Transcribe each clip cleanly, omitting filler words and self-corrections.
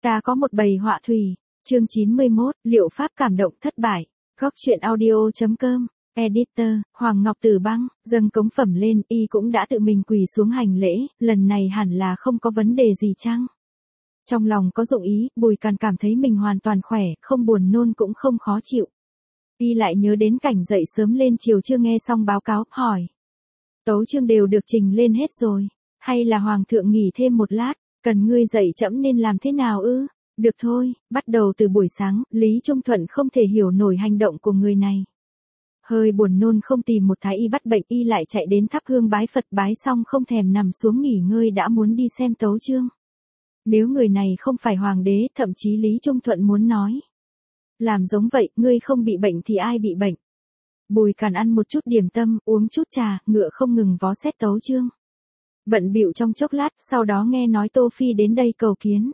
Ta có một bầy họa thủy. Chương 91, liệu pháp cảm động thất bại. Góc truyện audio.com. Editor, Hoàng Ngọc Tử Băng, dâng cống phẩm lên, y cũng đã tự mình quỳ xuống hành lễ, lần này hẳn là không có vấn đề gì chăng? Trong lòng có dụng ý, Bùi Càn cảm thấy mình hoàn toàn khỏe, không buồn nôn cũng không khó chịu. Y lại nhớ đến cảnh dậy sớm lên chiều chưa nghe xong báo cáo, hỏi. Tấu chương đều được trình lên hết rồi, hay là Hoàng thượng nghỉ thêm một lát, cần ngươi dậy trẫm nên làm thế nào ư? Được thôi, bắt đầu từ buổi sáng, Lý Trung Thuận không thể hiểu nổi hành động của người này. Hơi buồn nôn không tìm một thái y bắt bệnh, y lại chạy đến thắp hương bái Phật, bái xong không thèm nằm xuống nghỉ ngơi đã muốn đi xem tấu chương. Nếu người này không phải hoàng đế, thậm chí Lý Trung Thuận muốn nói. Làm giống vậy, ngươi không bị bệnh thì ai bị bệnh? Bùi Càn ăn một chút điểm tâm, uống chút trà, ngựa không ngừng vó xét tấu chương. Bận bịu trong chốc lát, sau đó nghe nói Tô Phi đến đây cầu kiến.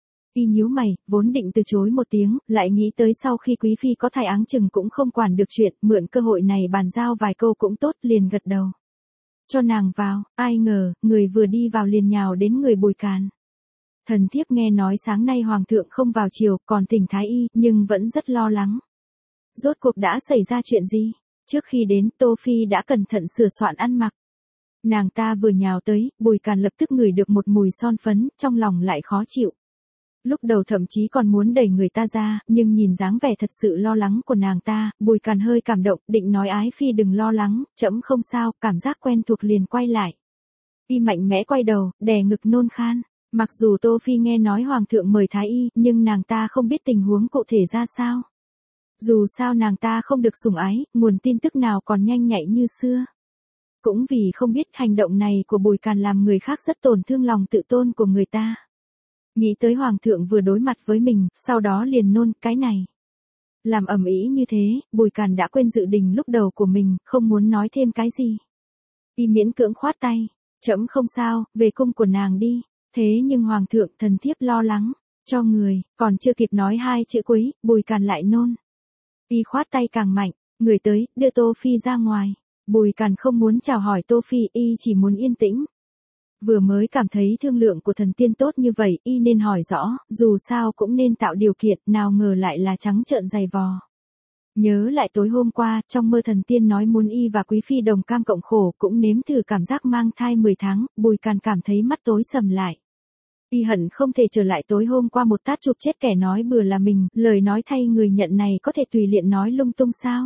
Y nhíu mày, vốn định từ chối một tiếng, lại nghĩ tới sau khi Quý Phi có thai áng chừng cũng không quản được chuyện, mượn cơ hội này bàn giao vài câu cũng tốt, liền gật đầu. Cho nàng vào, ai ngờ, người vừa đi vào liền nhào đến người Bùi Càn. Thần thiếp nghe nói sáng nay Hoàng thượng không vào chiều, còn thỉnh thái y, nhưng vẫn rất lo lắng. Rốt cuộc đã xảy ra chuyện gì? Trước khi đến, Tô Phi đã cẩn thận sửa soạn ăn mặc. Nàng ta vừa nhào tới, Bùi Càn lập tức ngửi được một mùi son phấn, trong lòng lại khó chịu. Lúc đầu thậm chí còn muốn đẩy người ta ra, nhưng nhìn dáng vẻ thật sự lo lắng của nàng ta, Bùi Càn hơi cảm động, định nói ái phi đừng lo lắng, trẫm không sao, cảm giác quen thuộc liền quay lại. Y mạnh mẽ quay đầu, đè ngực nôn khan. Mặc dù Tô Phi nghe nói Hoàng thượng mời thái y, nhưng nàng ta không biết tình huống cụ thể ra sao. Dù sao nàng ta không được sủng ái, nguồn tin tức nào còn nhanh nhạy như xưa. Cũng vì không biết hành động này của Bùi Càn làm người khác rất tổn thương lòng tự tôn của người ta. Nghĩ tới Hoàng thượng vừa đối mặt với mình, sau đó liền nôn, cái này. Làm ầm ĩ như thế, Bùi Càn đã quên dự định lúc đầu của mình, không muốn nói thêm cái gì. Y miễn cưỡng khoát tay, trẫm không sao, về cung của nàng đi. Thế nhưng Hoàng thượng, thần thiếp lo lắng, cho người, còn chưa kịp nói hai chữ cuối, Bùi Càn lại nôn. Y khoát tay càng mạnh, người tới, đưa Tô Phi ra ngoài. Bùi Càn không muốn chào hỏi Tô Phi, y chỉ muốn yên tĩnh. Vừa mới cảm thấy thương lượng của thần tiên tốt như vậy, y nên hỏi rõ, dù sao cũng nên tạo điều kiện, nào ngờ lại là trắng trợn giày vò. Nhớ lại tối hôm qua, trong mơ thần tiên nói muốn y và Quý Phi đồng cam cộng khổ, cũng nếm thử cảm giác mang thai 10 tháng, Bùi Càn cảm thấy mắt tối sầm lại. Y hận không thể trở lại tối hôm qua một tát chụp chết kẻ nói bừa là mình, lời nói thay người nhận này có thể tùy tiện nói lung tung sao?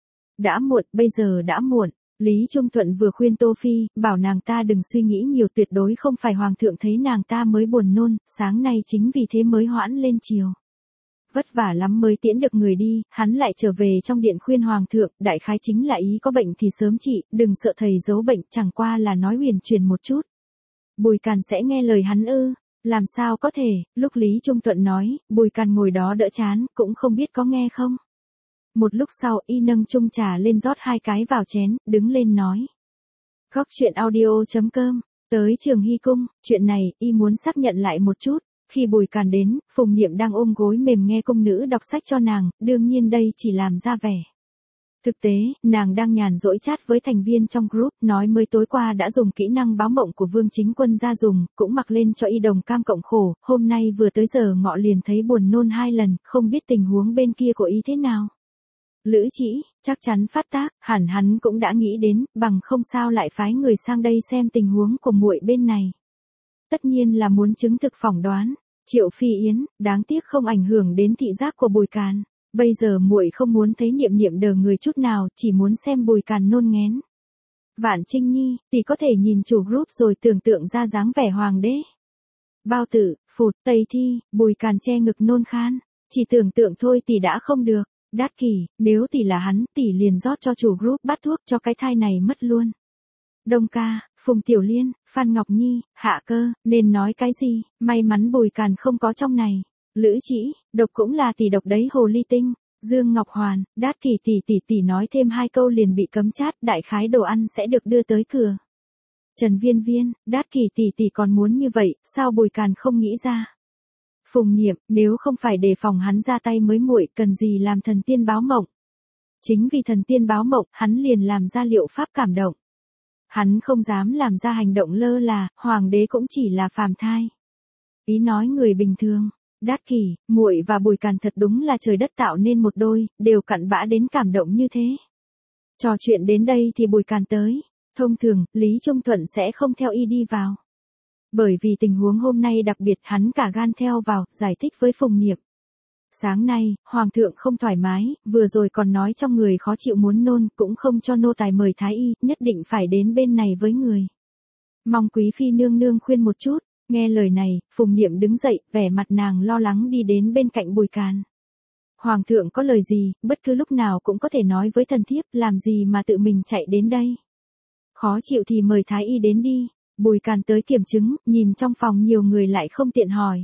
Đã muộn, bây giờ đã muộn. Lý Trung Thuận vừa khuyên Tô Phi, bảo nàng ta đừng suy nghĩ nhiều, tuyệt đối không phải Hoàng thượng thấy nàng ta mới buồn nôn, sáng nay chính vì thế mới hoãn lên chiều. Vất vả lắm mới tiễn được người đi, hắn lại trở về trong điện khuyên Hoàng thượng, đại khái chính là ý có bệnh thì sớm trị, đừng sợ thầy giấu bệnh, chẳng qua là nói huyền truyền một chút. Bùi Càn sẽ nghe lời hắn ư? Làm sao có thể, lúc Lý Trung Thuận nói, Bùi Càn ngồi đó đỡ chán, cũng không biết có nghe không. Một lúc sau, y nâng chung trà lên rót 2 cái vào chén, đứng lên nói. Góc truyện audio.com, tới Trường Hy Cung, chuyện này, y muốn xác nhận lại một chút. Khi Bùi Càn đến, Phùng Niệm đang ôm gối mềm nghe cung nữ đọc sách cho nàng, đương nhiên đây chỉ làm ra vẻ. Thực tế, nàng đang nhàn rỗi chat với thành viên trong group, nói mới tối qua đã dùng kỹ năng báo mộng của Vương Chính Quân ra dùng, cũng mặc lên cho y đồng cam cộng khổ, hôm nay vừa tới giờ ngọ liền thấy buồn nôn 2 lần, không biết tình huống bên kia của y thế nào. Lữ Chỉ, chắc chắn phát tác, hẳn hắn cũng đã nghĩ đến, bằng không sao lại phái người sang đây xem tình huống của muội bên này. Tất nhiên là muốn chứng thực phỏng đoán. Triệu Phi Yến, đáng tiếc không ảnh hưởng đến thị giác của Bùi Càn. Bây giờ muội không muốn thấy Niệm Niệm đờ người chút nào, chỉ muốn xem Bùi Càn nôn ngén. Vạn Trinh Nhi, tỷ có thể nhìn chủ group rồi tưởng tượng ra dáng vẻ hoàng đế. Bao Tử, Phụt, Tây Thi, Bùi Càn che ngực nôn khan. Chỉ tưởng tượng thôi tỷ đã không được. Đát Kỷ, nếu tỷ là hắn, tỷ liền rót cho chủ group bát thuốc cho cái thai này mất luôn. Đông Ca, Phùng Tiểu Liên, Phan Ngọc Nhi, Hạ Cơ, nên nói cái gì, may mắn Bùi Càn không có trong này. Lữ Chỉ, độc cũng là tỷ độc đấy hồ ly tinh. Dương Ngọc Hoàn, Đát Kỷ tỷ nói thêm 2 câu liền bị cấm chat, đại khái đồ ăn sẽ được đưa tới cửa. Trần Viên Viên, Đát Kỷ tỷ còn muốn như vậy, sao Bùi Càn không nghĩ ra? Phùng Niệm, nếu không phải đề phòng hắn ra tay mới muội, cần gì làm thần tiên báo mộng? Chính vì thần tiên báo mộng, hắn liền làm ra liệu pháp cảm động. Hắn không dám làm ra hành động lơ là, hoàng đế cũng chỉ là phàm thai. Ý nói người bình thường, Đát Kỷ, muội và Bùi Càn thật đúng là trời đất tạo nên một đôi, đều cặn bã đến cảm động như thế. Trò chuyện đến đây thì Bùi Càn tới. Thông thường, Lý Trung Thuận sẽ không theo y đi vào. Bởi vì tình huống hôm nay đặc biệt hắn cả gan theo vào, giải thích với Phùng Niệm. Sáng nay, Hoàng thượng không thoải mái, vừa rồi còn nói trong người khó chịu muốn nôn, cũng không cho nô tài mời Thái y, nhất định phải đến bên này với người. Mong quý phi nương nương khuyên một chút. Nghe lời này, Phùng Niệm đứng dậy, vẻ mặt nàng lo lắng đi đến bên cạnh Bùi Càn. Hoàng thượng có lời gì, bất cứ lúc nào cũng có thể nói với thần thiếp, làm gì mà tự mình chạy đến đây. Khó chịu thì mời Thái y đến đi. Bùi Càn tới kiểm chứng, nhìn trong phòng nhiều người lại không tiện hỏi.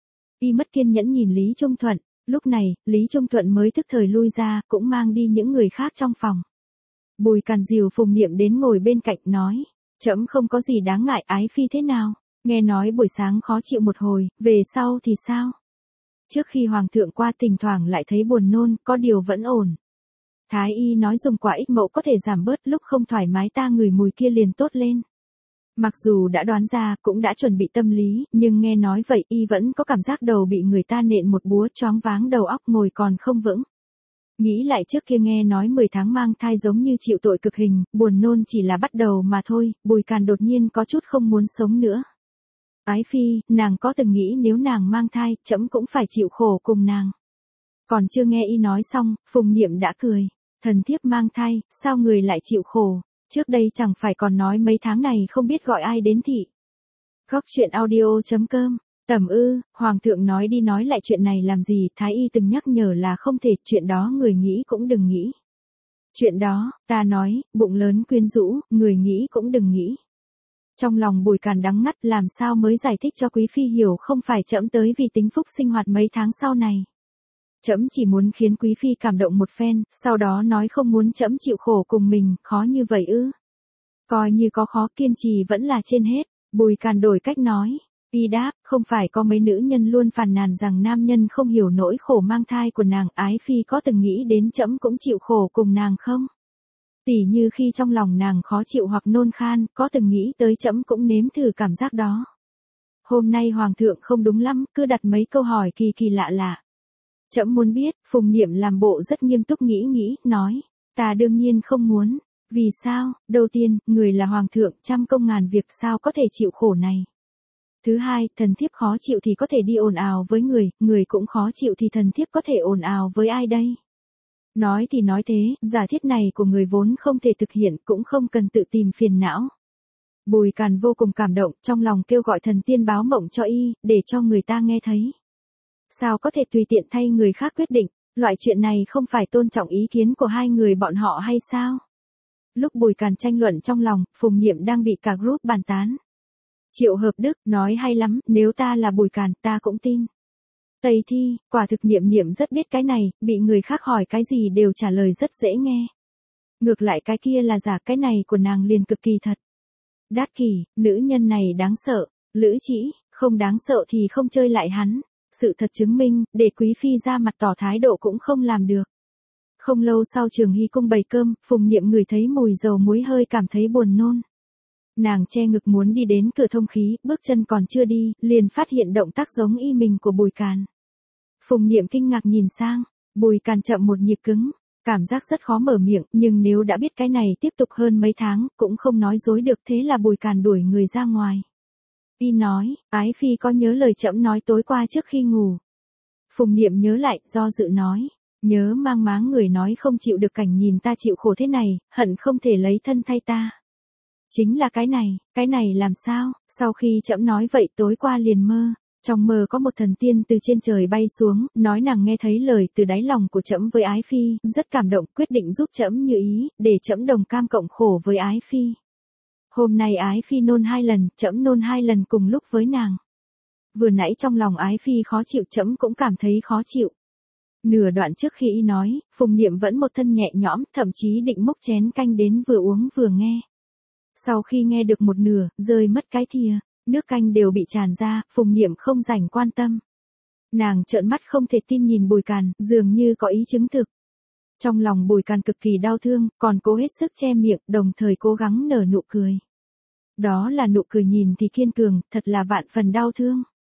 Y mất kiên nhẫn nhìn Lý Trung Thuận, lúc này, Lý Trung Thuận mới tức thời lui ra, cũng mang đi những người khác trong phòng. Bùi Càn dìu Phùng Niệm đến ngồi bên cạnh nói, trẫm không có gì đáng ngại, ái phi thế nào? Nghe nói buổi sáng khó chịu một hồi, về sau thì sao? Trước khi Hoàng thượng qua thỉnh thoảng lại thấy buồn nôn, có điều vẫn ổn. Thái y nói dùng quả ích mậu có thể giảm bớt, lúc không thoải mái ta ngửi mùi kia liền tốt lên. Mặc dù đã đoán ra, cũng đã chuẩn bị tâm lý, nhưng nghe nói vậy y vẫn có cảm giác đầu bị người ta nện một búa choáng váng đầu óc ngồi còn không vững. Nghĩ lại trước kia nghe nói 10 tháng mang thai giống như chịu tội cực hình, buồn nôn chỉ là bắt đầu mà thôi, Bùi Càn đột nhiên có chút không muốn sống nữa. Ái phi, nàng có từng nghĩ nếu nàng mang thai, trẫm cũng phải chịu khổ cùng nàng. Còn chưa nghe y nói xong, Phùng Niệm đã cười. Thần thiếp mang thai, sao người lại chịu khổ? Trước đây chẳng phải còn nói mấy tháng này không biết gọi ai đến thị. Góc chuyện audio.com. Tẩm ư, Hoàng thượng nói đi nói lại chuyện này làm gì, Thái y từng nhắc nhở là không thể, chuyện đó người nghĩ cũng đừng nghĩ. Chuyện đó, ta nói, bụng lớn quyến rũ, người nghĩ cũng đừng nghĩ. Trong lòng Bùi Càn đắng ngắt, làm sao mới giải thích cho quý phi hiểu không phải trẫm tới vì tính phúc sinh hoạt mấy tháng sau này. Trẫm chỉ muốn khiến quý phi cảm động một phen, sau đó nói không muốn trẫm chịu khổ cùng mình, khó như vậy ư? Coi như có khó, kiên trì vẫn là trên hết. Bùi Càn đổi cách nói. Y đáp, không phải có mấy nữ nhân luôn phàn nàn rằng nam nhân không hiểu nỗi khổ mang thai của nàng, ái phi có từng nghĩ đến trẫm cũng chịu khổ cùng nàng không? Tỉ như khi trong lòng nàng khó chịu hoặc nôn khan, có từng nghĩ tới trẫm cũng nếm thử cảm giác đó. Hôm nay Hoàng thượng không đúng lắm, cứ đặt mấy câu hỏi kỳ kỳ lạ lạ. Trẫm muốn biết. Phùng Niệm làm bộ rất nghiêm túc nghĩ, nói, ta đương nhiên không muốn. Vì sao? Đầu tiên, người là Hoàng thượng, trăm công ngàn việc sao có thể chịu khổ này. Thứ hai, thần thiếp khó chịu thì có thể đi ồn ào với người cũng khó chịu thì thần thiếp có thể ồn ào với ai đây? Nói thì nói thế, giả thiết này của người vốn không thể thực hiện, cũng không cần tự tìm phiền não. Bùi Càn vô cùng cảm động, trong lòng kêu gọi thần tiên báo mộng cho y, để cho người ta nghe thấy. Sao có thể tùy tiện thay người khác quyết định, loại chuyện này không phải tôn trọng ý kiến của hai người bọn họ hay sao? Lúc Bùi Càn tranh luận trong lòng, Phùng Niệm đang bị cả group bàn tán. Triệu Hợp Đức, nói hay lắm, nếu ta là Bùi Càn, ta cũng tin. Tây Thi, quả thực Niệm rất biết cái này, bị người khác hỏi cái gì đều trả lời rất dễ nghe. Ngược lại cái kia là giả, cái này của nàng liền cực kỳ thật. Đát Kỷ, nữ nhân này đáng sợ. Lữ Trĩ, không đáng sợ thì không chơi lại hắn. Sự thật chứng minh, để quý phi ra mặt tỏ thái độ cũng không làm được. Không lâu sau Trường Hy cung bày cơm, Phùng Niệm ngửi thấy mùi dầu muối hơi cảm thấy buồn nôn. Nàng che ngực muốn đi đến cửa thông khí, bước chân còn chưa đi, liền phát hiện động tác giống y mình của Bùi Càn. Phùng Niệm kinh ngạc nhìn sang, Bùi Càn chậm một nhịp cứng, cảm giác rất khó mở miệng, nhưng nếu đã biết cái này tiếp tục hơn mấy tháng, cũng không nói dối được, thế là Bùi Càn đuổi người ra ngoài. Y nói, ái phi có nhớ lời trẫm nói tối qua trước khi ngủ? Phùng Niệm nhớ lại, do dự nói, nhớ, mang máng người nói không chịu được cảnh nhìn ta chịu khổ thế này, hận không thể lấy thân thay ta. Chính là cái này làm sao? Sau khi trẫm nói vậy tối qua liền mơ. Trong mơ có một thần tiên từ trên trời bay xuống, nói nàng nghe thấy lời từ đáy lòng của trẫm với ái phi, rất cảm động, quyết định giúp trẫm như ý, để trẫm đồng cam cộng khổ với ái phi. Hôm nay ái phi nôn 2 lần, trẫm nôn 2 lần cùng lúc với nàng. Vừa nãy trong lòng ái phi khó chịu, trẫm cũng cảm thấy khó chịu. Nửa đoạn trước khi y nói, Phùng Niệm vẫn một thân nhẹ nhõm, thậm chí định múc chén canh đến vừa uống vừa nghe. Sau khi nghe được một nửa, rơi mất cái thìa, nước canh đều bị tràn ra, Phùng Niệm không rảnh quan tâm. Nàng trợn mắt không thể tin nhìn Bùi Càn, dường như có ý chứng thực. Trong lòng Bùi Càn cực kỳ đau thương, còn cố hết sức che miệng, đồng thời cố gắng nở nụ cười. Đó là nụ cười nhìn thì kiên cường, thật là vạn phần đau thương.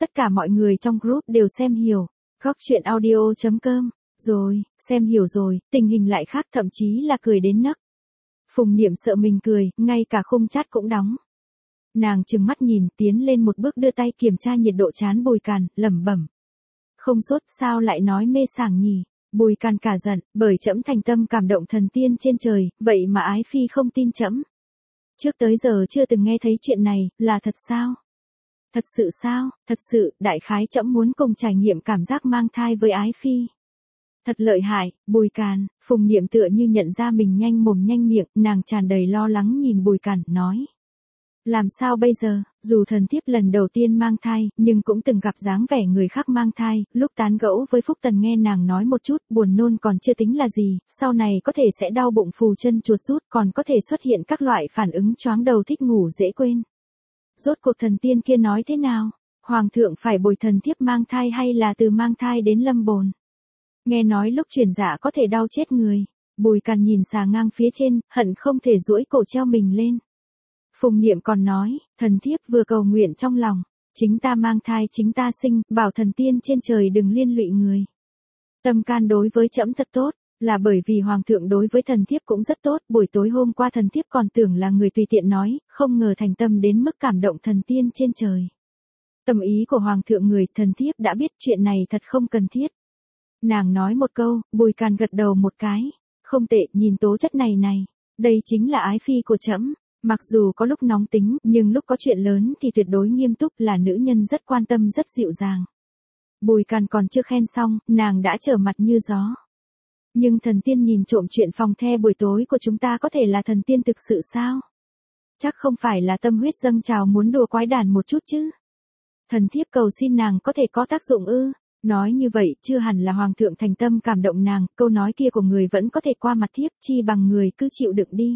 tất cả mọi người trong group đều xem hiểu. Góc chuyện audio.com. Rồi, xem hiểu rồi, tình hình lại khác, thậm chí là cười đến nấc. Phùng Niệm sợ mình cười, ngay cả khung chat cũng đóng. Nàng trừng mắt nhìn, tiến lên một bước đưa tay kiểm tra nhiệt độ trán Bùi Càn, lẩm bẩm. Không sốt, sao lại nói mê sảng nhỉ? Bùi Càn cả giận, bởi trẫm thành tâm cảm động thần tiên trên trời, vậy mà ái phi không tin trẫm. Trước tới giờ chưa từng nghe thấy chuyện này, là thật sao? Thật sự sao? Thật sự, đại khái trẫm muốn cùng trải nghiệm cảm giác mang thai với ái phi. Thật lợi hại, Bùi Càn. Phùng Niệm tựa như nhận ra mình nhanh mồm nhanh miệng, nàng tràn đầy lo lắng nhìn Bùi Càn, nói. Làm sao bây giờ, dù thần thiếp lần đầu tiên mang thai, nhưng cũng từng gặp dáng vẻ người khác mang thai, lúc tán gẫu với Phúc Tần nghe nàng nói một chút, buồn nôn còn chưa tính là gì, sau này có thể sẽ đau bụng phù chân chuột rút, còn có thể xuất hiện các loại phản ứng choáng đầu thích ngủ dễ quên. Rốt cuộc thần tiên kia nói thế nào? Hoàng thượng phải bồi thần thiếp mang thai hay là từ mang thai đến lâm bồn? Nghe nói lúc truyền dạ có thể đau chết người. Bùi Càn nhìn xà ngang phía trên, hận không thể duỗi cổ treo mình lên. Phùng Niệm còn nói, thần thiếp vừa cầu nguyện trong lòng, chính ta mang thai chính ta sinh, bảo thần tiên trên trời đừng liên lụy người. Tâm can đối với trẫm thật tốt, là bởi vì hoàng thượng đối với thần thiếp cũng rất tốt, buổi tối hôm qua thần thiếp còn tưởng là người tùy tiện nói, không ngờ thành tâm đến mức cảm động thần tiên trên trời. Tâm ý của hoàng thượng người, thần thiếp đã biết chuyện này thật không cần thiết. Nàng nói một câu, Bùi Càn gật đầu một cái, không tệ, nhìn tố chất này này, đây chính là ái phi của trẫm. Mặc dù có lúc nóng tính, nhưng lúc có chuyện lớn thì tuyệt đối nghiêm túc, là nữ nhân rất quan tâm rất dịu dàng. Bùi Càn còn chưa khen xong, nàng đã trở mặt như gió. Nhưng thần tiên nhìn trộm chuyện phòng the buổi tối của chúng ta có thể là thần tiên thực sự sao? Chắc không phải là tâm huyết dâng trào muốn đùa quái đản một chút chứ. Thần thiếp cầu xin nàng có thể có tác dụng ư? Nói như vậy, chưa hẳn là hoàng thượng thành tâm cảm động nàng, câu nói kia của người vẫn có thể qua mặt thiếp, chi bằng người cứ chịu đựng đi.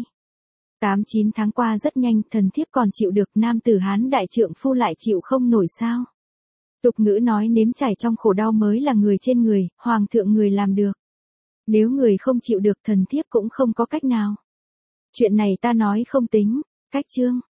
8-9 tháng qua rất nhanh, thần thiếp còn chịu được, nam tử Hán đại trượng phu lại chịu không nổi sao? Tục ngữ nói nếm trải trong khổ đau mới là người trên người, hoàng thượng người làm được. Nếu người không chịu được thần thiếp cũng không có cách nào. Chuyện này ta nói không tính, cách chương.